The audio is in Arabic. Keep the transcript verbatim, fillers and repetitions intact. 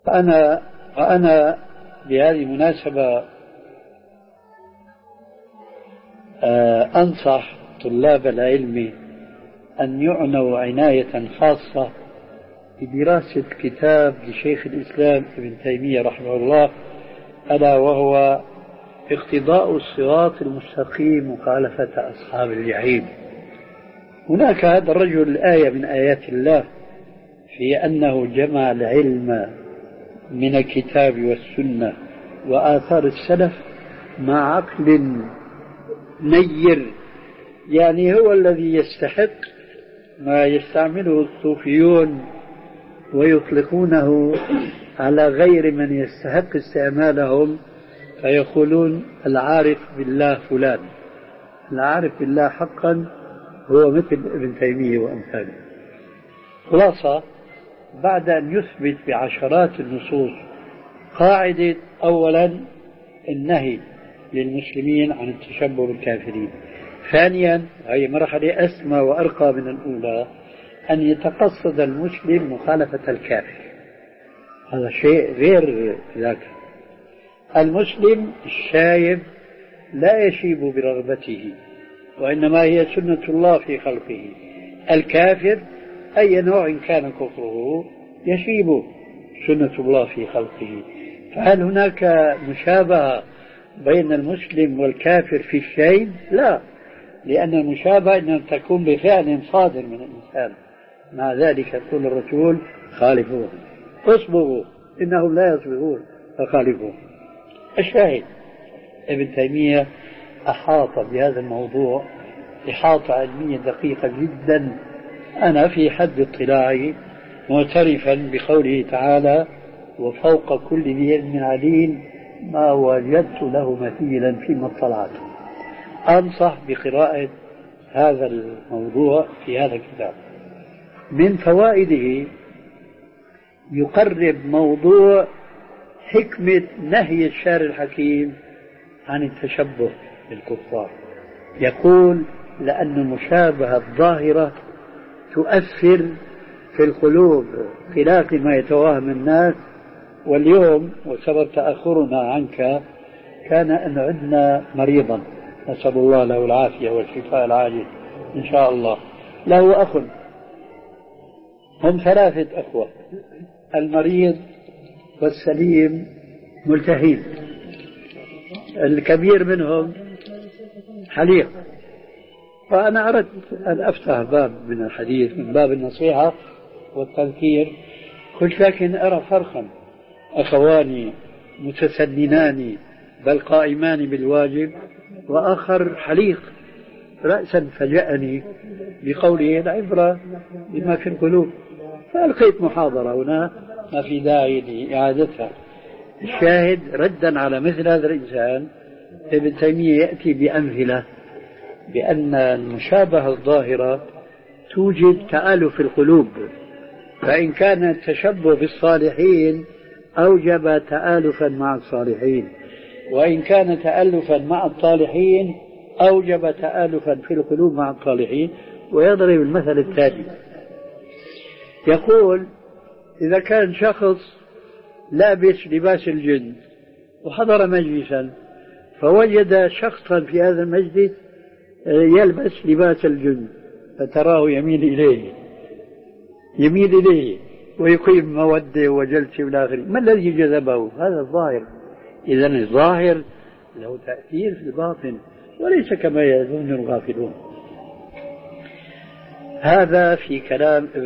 أنا وأنا بهذه المناسبة أنصح طلاب العلم أن يعنوا عناية خاصة بدراسة كتاب لشيخ الإسلام ابن تيمية رحمه الله، ألا وهو اقتضاء الصراط المستقيم مخالفة أصحاب الجحيم. هناك هذا الرجل آية من آيات الله في أنه جمع العلم من الكتاب والسنة وآثار السلف مع عقل نير، يعني هو الذي يستحق ما يستعمله الصوفيون ويطلقونه على غير من يستحق استعمالهم، فيقولون العارف بالله فلان. العارف بالله حقا هو مثل ابن تيمية وأمثاله. خلاصة، بعد أن يثبت بعشرات النصوص قاعدة أولا النهي للمسلمين عن التشبه بالكافرين، ثانيا هي مرحلة أسمى وأرقى من الأولى أن يتقصد المسلم مخالفة الكافر، هذا شيء غير ذاك. المسلم الشايب لا يشيب برغبته، وإنما هي سنة الله في خلقه. الكافر أي نوع كان كفره يشيب سنة الله في خلقه. فهل هناك مشابهة بين المسلم والكافر في الشيء؟ لا، لأن المشابهة إنما تكون بفعل صادر من الإنسان. مع ذلك يقول الرسول خالفوه، اصبروا إنهم لا يصبرون فخالفوه. الشاهد ابن تيمية أحاط بهذا الموضوع إحاطة علمية دقيقة جدا. أنا في حد اطلاعي معترفا بقوله تعالى وفوق كل ذي علم عليم ما وجدت له مثيلا فيما اطلعت. أنصح بقراءة هذا الموضوع في هذا الكتاب. من فوائده يقرب موضوع حكمة نهي الشارع الحكيم عن التشبه بالكفار. يقول لأن المشابهة الظاهرة تؤثر في القلوب خلاف ما يتوهم الناس. واليوم وسبب تأخرنا عنك كان أن عدنا مريضا، نسأل الله له العافية والشفاء العاجل إن شاء الله. له أخ، هم ثلاثة أخوة، المريض والسليم ملتهين. الكبير منهم حليق، فأنا أردت أن أفتح باب من الحديث من باب النصيحة والتذكير. قلت لكن أرى فرقا، أخوان متسننان بل قائمان بالواجب، وآخر حليق. رأسا فجأني بقوله العبرة بما في القلوب، فألقيت محاضرة هنا ما في داعي لإعادتها. الشاهد ردا على مثل هذا الإنسان ابن تيمية يأتي بأمثلة بأن المشابهة الظاهرة توجد تآلف القلوب، فإن كان التشبه بالصالحين أوجب تآلفا مع الصالحين، وإن كان تألفا مع الطالحين أوجب تآلفا في القلوب مع الطالحين. ويضرب المثل التالي، يقول إذا كان شخص لابس لباس الجن وحضر مجلسا فوجد شخصا في هذا المجلس يلبس لباس الجن، فتراه يميل إليه يميل إليه ويقيم مودة وجلسة إلى آخره، ما الذي جذبه؟ هذا الظاهر. إذن الظاهر له تأثير في الباطن وليس كما يظن الغافلون. هذا في كلام